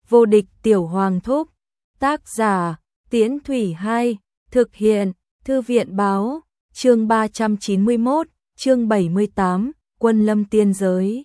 Vô địch tiểu hoàng thúc. Tác giả, Tiễn Thủy 2, thực hiện, Thư viện báo, chương 391, chương 78, Quân lâm tiên giới.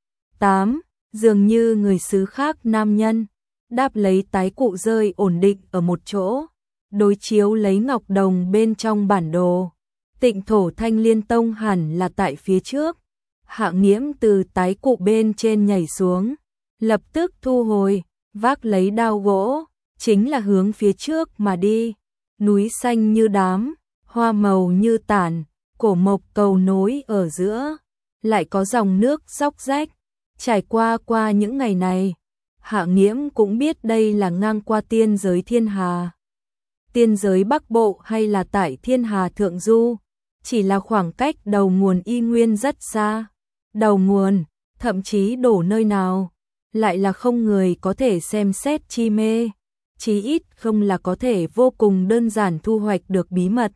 8. Dường như người xứ khác nam nhân, đáp lấy tái cụ rơi ổn định ở một chỗ, đối chiếu lấy ngọc đồng bên trong bản đồ. Tịnh thổ Thanh Liên Tông hẳn là tại phía trước. Hạ Nghiễm từ tái cụ bên trên nhảy xuống, lập tức thu hồi, vác lấy đao gỗ, chính là hướng phía trước mà đi. Núi xanh như đám, hoa màu như tản, cổ mộc cầu nối ở giữa, lại có dòng nước róc rách. Trải qua những ngày này, Hạ Nghiễm cũng biết đây là ngang qua tiên giới Thiên Hà. Tiên giới Bắc Bộ hay là tại Thiên Hà Thượng Du, chỉ là khoảng cách đầu nguồn y nguyên rất xa. Đầu nguồn, thậm chí đổ nơi nào, lại là không người có thể xem xét chi mê, chí ít không là có thể vô cùng đơn giản thu hoạch được bí mật.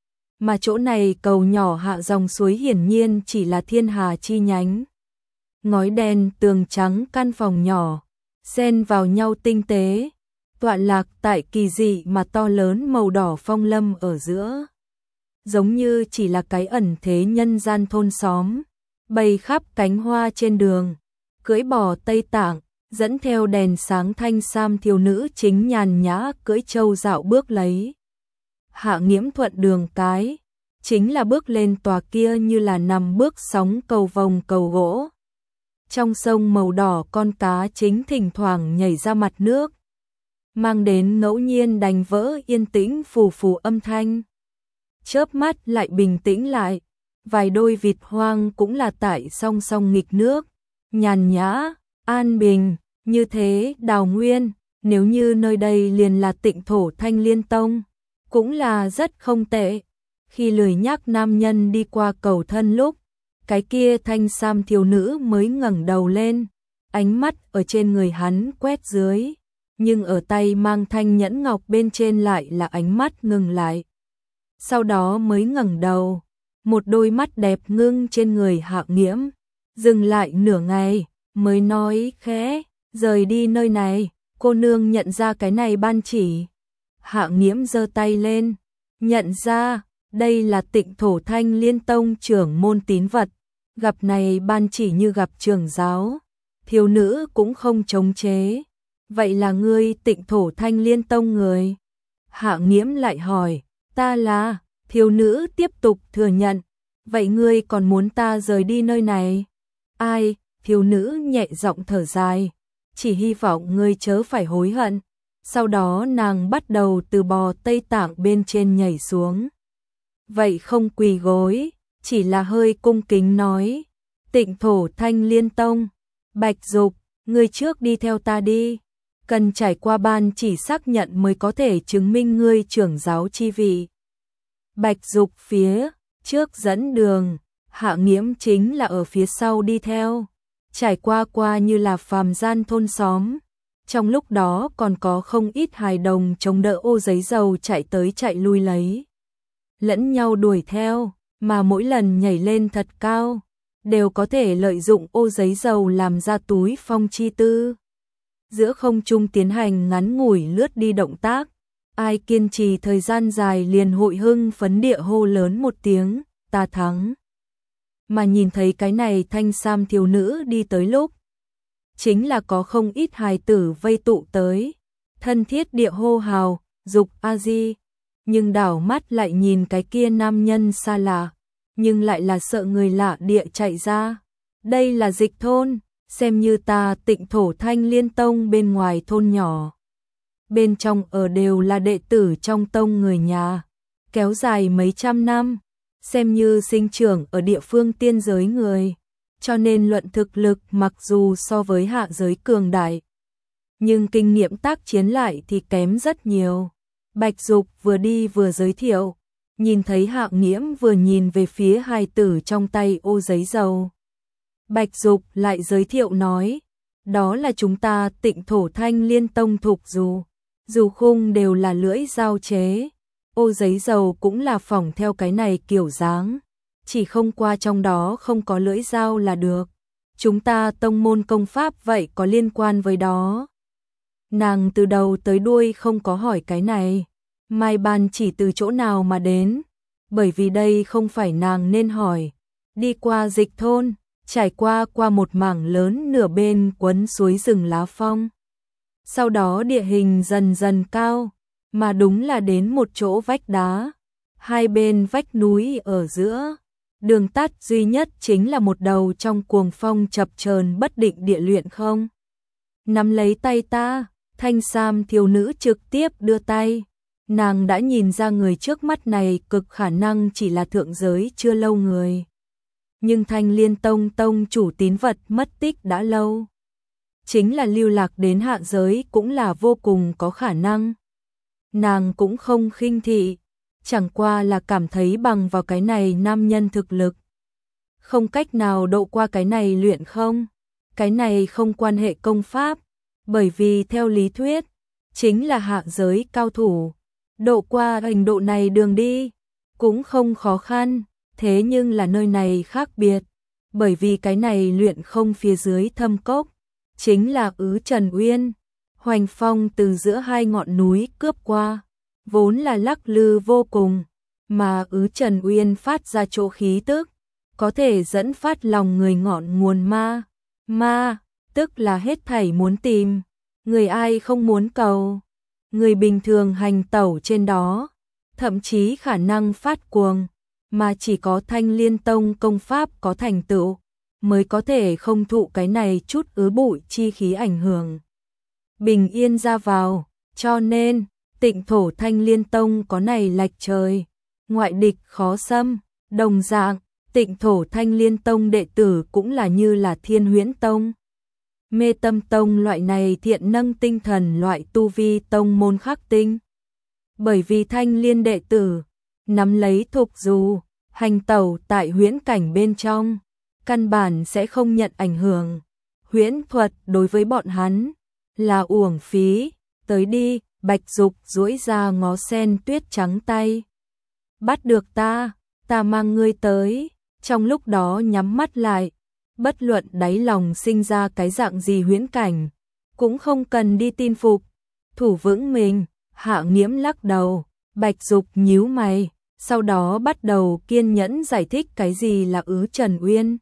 Mà chỗ này cầu nhỏ hạ dòng suối hiển nhiên chỉ là Thiên Hà chi nhánh. Ngói đen tường trắng căn phòng nhỏ, xen vào nhau tinh tế, tọa lạc tại kỳ dị mà to lớn màu đỏ phong lâm ở giữa. Giống như chỉ là cái ẩn thế nhân gian thôn xóm, bày khắp cánh hoa trên đường, cưỡi bò Tây Tạng, dẫn theo đèn sáng thanh sam thiếu nữ chính nhàn nhã cưỡi trâu dạo bước lấy. Hạ Nghiễm thuận đường cái, chính là bước lên tòa kia như là nằm bước sóng cầu vồng cầu gỗ. Trong sông màu đỏ con cá chính thỉnh thoảng nhảy ra mặt nước, mang đến ngẫu nhiên đánh vỡ yên tĩnh phù phù âm thanh. Chớp mắt lại bình tĩnh lại, vài đôi vịt hoang cũng là tại song song nghịch nước, nhàn nhã, an bình, như thế Đào Nguyên, nếu như nơi đây liền là Tịnh thổ Thanh Liên Tông, cũng là rất không tệ. Khi lười nhác nam nhân đi qua cầu thân lúc, cái kia thanh sam thiếu nữ mới ngẩng đầu lên, ánh mắt ở trên người hắn quét dưới, nhưng ở tay mang thanh nhẫn ngọc bên trên lại là ánh mắt ngừng lại. Sau đó mới ngẩng đầu, một đôi mắt đẹp ngưng trên người Hạ Nghiễm, dừng lại nửa ngày, mới nói khẽ, rời đi nơi này, cô nương nhận ra cái này ban chỉ. Hạ Nghiễm giơ tay lên, nhận ra, đây là Tịnh thổ Thanh Liên Tông trưởng môn tín vật, gặp này ban chỉ như gặp trưởng giáo. Thiếu nữ cũng không chống chế, vậy là ngươi Tịnh thổ Thanh Liên Tông người? Hạ Nghiễm lại hỏi, ta là. Thiếu nữ tiếp tục thừa nhận, vậy ngươi còn muốn ta rời đi nơi này? Ai? Thiếu nữ nhẹ giọng thở dài, chỉ hy vọng ngươi chớ phải hối hận. Sau đó nàng bắt đầu từ bò Tây Tạng bên trên nhảy xuống. Vậy không quỳ gối, chỉ là hơi cung kính nói, Tịnh thổ Thanh Liên Tông, Bạch Dục, ngươi trước đi theo ta đi. Cần trải qua ban chỉ xác nhận mới có thể chứng minh ngươi trưởng giáo chi vị. Bạch Dục phía trước dẫn đường, Hạ Nghiễm chính là ở phía sau đi theo, trải qua như là phàm gian thôn xóm. Trong lúc đó còn có không ít hài đồng chống đỡ ô giấy dầu chạy tới chạy lui lấy. Lẫn nhau đuổi theo, mà mỗi lần nhảy lên thật cao, đều có thể lợi dụng ô giấy dầu làm ra túi phong chi tư. Giữa không trung tiến hành ngắn ngủi lướt đi động tác. Ai kiên trì thời gian dài liền hội hưng phấn địa hô lớn một tiếng, ta thắng. Mà nhìn thấy cái này thanh sam thiếu nữ đi tới lúc, chính là có không ít hài tử vây tụ tới, thân thiết địa hô hào, Dục a di, nhưng đảo mắt lại nhìn cái kia nam nhân xa lạ, nhưng lại là sợ người lạ địa chạy ra. Đây là Dịch thôn, xem như ta Tịnh thổ Thanh Liên Tông bên ngoài thôn nhỏ. Bên trong ở đều là đệ tử trong tông người nhà, kéo dài mấy trăm năm, xem như sinh trưởng ở địa phương tiên giới người, cho nên luận thực lực mặc dù so với hạ giới cường đại, nhưng kinh nghiệm tác chiến lại thì kém rất nhiều. Bạch Dục vừa đi vừa giới thiệu, nhìn thấy Hạ Nghiễm vừa nhìn về phía hài tử trong tay ô giấy dầu. Bạch Dục lại giới thiệu nói, đó là chúng ta Tịnh thổ Thanh Liên Tông thục dù khung đều là lưỡi dao chế, ô giấy dầu cũng là phỏng theo cái này kiểu dáng, chỉ không qua trong đó không có lưỡi dao là được. Chúng ta tông môn công pháp vậy có liên quan với đó. Nàng từ đầu tới đuôi không có hỏi cái này. Mai Ban chỉ từ chỗ nào mà đến, bởi vì đây không phải nàng nên hỏi. Đi qua Dịch thôn, trải qua một mảng lớn nửa bên quấn suối rừng lá phong. Sau đó địa hình dần dần cao, mà đúng là đến một chỗ vách đá. Hai bên vách núi ở giữa, đường tắt duy nhất chính là một đầu trong cuồng phong chập chờn bất định địa luyện không. Nắm lấy tay ta, thanh sam thiếu nữ trực tiếp đưa tay. Nàng đã nhìn ra người trước mắt này cực khả năng chỉ là thượng giới chưa lâu người. Nhưng Thanh Liên Tông tông chủ tín vật mất tích đã lâu. Chính là lưu lạc đến hạ giới cũng là vô cùng có khả năng. Nàng cũng không khinh thị, chẳng qua là cảm thấy bằng vào cái này nam nhân thực lực. Không cách nào độ qua cái này luyện không. Cái này không quan hệ công pháp, bởi vì theo lý thuyết, chính là hạ giới cao thủ. Độ qua hành độ này đường đi, cũng không khó khăn, thế nhưng là nơi này khác biệt, bởi vì cái này luyện không phía dưới thâm cốc, chính là Ứ Trần Uyên. Hoành phong từ giữa hai ngọn núi cướp qua, vốn là lắc lư vô cùng, mà Ứ Trần Uyên phát ra chỗ khí tức, có thể dẫn phát lòng người ngọn nguồn ma, tức là hết thảy muốn tìm, người ai không muốn cầu. Người bình thường hành tẩu trên đó, thậm chí khả năng phát cuồng, mà chỉ có Thanh Liên Tông công pháp có thành tựu, mới có thể không thụ cái này chút ứ bụi chi khí ảnh hưởng. Bình yên ra vào, cho nên, Tịnh thổ Thanh Liên Tông có này lạch trời, ngoại địch khó xâm, đồng dạng, Tịnh thổ Thanh Liên Tông đệ tử cũng là như là Thiên Huyễn Tông. Mê Tâm Tông loại này thiện nâng tinh thần loại tu vi tông môn khắc tinh. Bởi vì Thanh Liên đệ tử, nắm lấy thục dù, hành tẩu tại huyễn cảnh bên trong, căn bản sẽ không nhận ảnh hưởng. Huyễn thuật đối với bọn hắn là uổng phí, tới đi, Bạch Dục duỗi ra ngó sen tuyết trắng tay. Bắt được ta mang ngươi tới, trong lúc đó nhắm mắt lại. Bất luận đáy lòng sinh ra cái dạng gì huyễn cảnh, cũng không cần đi tin phục, thủ vững mình. Hạ Nghiễm lắc đầu, Bạch Dục nhíu mày, sau đó bắt đầu kiên nhẫn giải thích cái gì là Ứ Trần Uyên.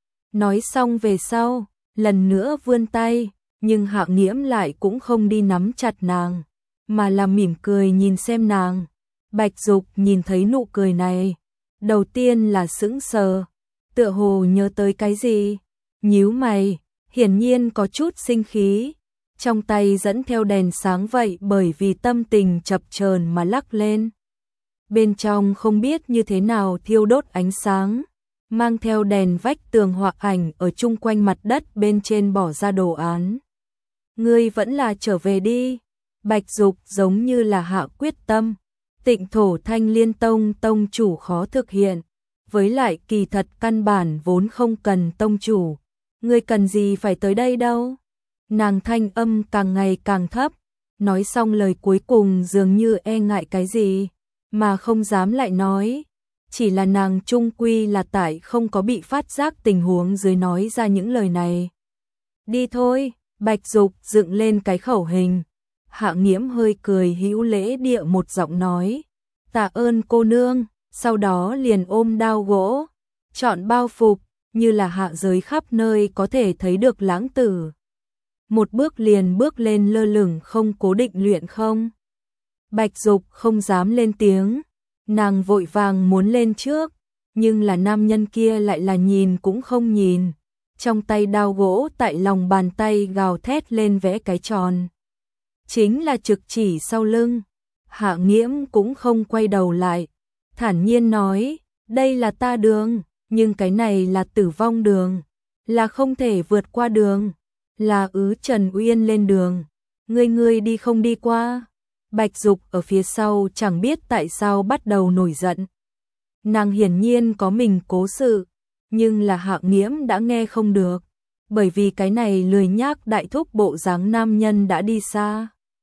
Nói xong về sau, lần nữa vươn tay, nhưng Hạ Nghiễm lại cũng không đi nắm chặt nàng, mà là mỉm cười nhìn xem nàng. Bạch Dục nhìn thấy nụ cười này, đầu tiên là sững sờ, tựa hồ nhớ tới cái gì, nhíu mày, hiển nhiên có chút sinh khí, trong tay dẫn theo đèn sáng vậy bởi vì tâm tình chập chờn mà lắc lên. Bên trong không biết như thế nào thiêu đốt ánh sáng, mang theo đèn vách tường họa ảnh ở chung quanh mặt đất bên trên bỏ ra đồ án. Ngươi vẫn là trở về đi. Bạch Dục giống như là hạ quyết tâm. Tịnh thổ Thanh Liên Tông tông chủ khó thực hiện, với lại kỳ thật căn bản vốn không cần tông chủ. Ngươi cần gì phải tới đây đâu. Nàng thanh âm càng ngày càng thấp, nói xong lời cuối cùng dường như e ngại cái gì, mà không dám lại nói. Chỉ là nàng trung quy là tại không có bị phát giác tình huống dưới nói ra những lời này. Đi thôi, Bạch Dục dựng lên cái khẩu hình. Hạ Nghiễm hơi cười hữu lễ địa một giọng nói, tạ ơn cô nương, sau đó liền ôm đao gỗ, chọn bao phục, như là hạ giới khắp nơi có thể thấy được lãng tử. Một bước liền bước lên lơ lửng không cố định luyện không. Bạch Dục không dám lên tiếng, nàng vội vàng muốn lên trước, nhưng là nam nhân kia lại là nhìn cũng không nhìn, trong tay đao gỗ tại lòng bàn tay gào thét lên vẽ cái tròn. Chính là trực chỉ sau lưng. Hạ Nghiễm cũng không quay đầu lại, thản nhiên nói, đây là ta đường, nhưng cái này là tử vong đường, là không thể vượt qua đường, là Ứ Trần Uyên lên đường, ngươi đi không đi qua. Bạch Dục ở phía sau chẳng biết tại sao bắt đầu nổi giận. Nàng hiển nhiên có mình cố sự, nhưng là Hạ Nghiễm đã nghe không được, bởi vì cái này lười nhác đại thúc bộ dáng nam nhân đã đi xa.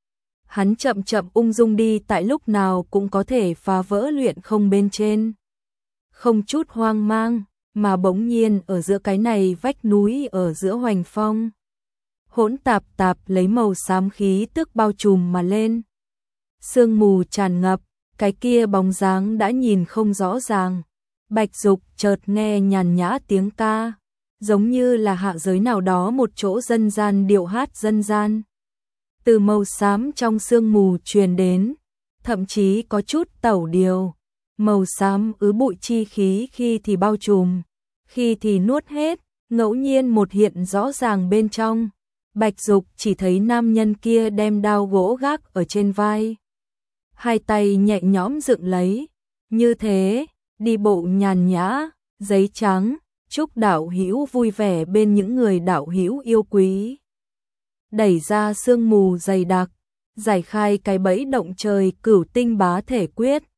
Hắn chậm chậm ung dung đi tại lúc nào cũng có thể phá vỡ luyện không bên trên. Không chút hoang mang, mà bỗng nhiên ở giữa cái này vách núi ở giữa hoành phong. hỗn tạp tạp lấy màu xám khí tức bao trùm mà lên. Sương mù tràn ngập, cái kia bóng dáng đã nhìn không rõ ràng. Bạch Dục chợt nghe nhàn nhã tiếng ca, giống như là hạ giới nào đó một chỗ dân gian điệu hát dân gian. Từ màu xám trong sương mù truyền đến, thậm chí có chút tẩu điều. Màu xám bụi chi khí khi thì bao trùm, khi thì nuốt hết, ngẫu nhiên một hiện rõ ràng bên trong. Bạch Dục chỉ thấy nam nhân kia đem đao gỗ gác ở trên vai, hai tay nhẹ nhõm dựng lấy, như thế, đi bộ nhàn nhã, giấy trắng, chúc đạo hữu vui vẻ bên những người đạo hữu yêu quý. Đẩy ra sương mù dày đặc, giải khai cái bẫy động trời Cửu Tinh Bá Thể Quyết.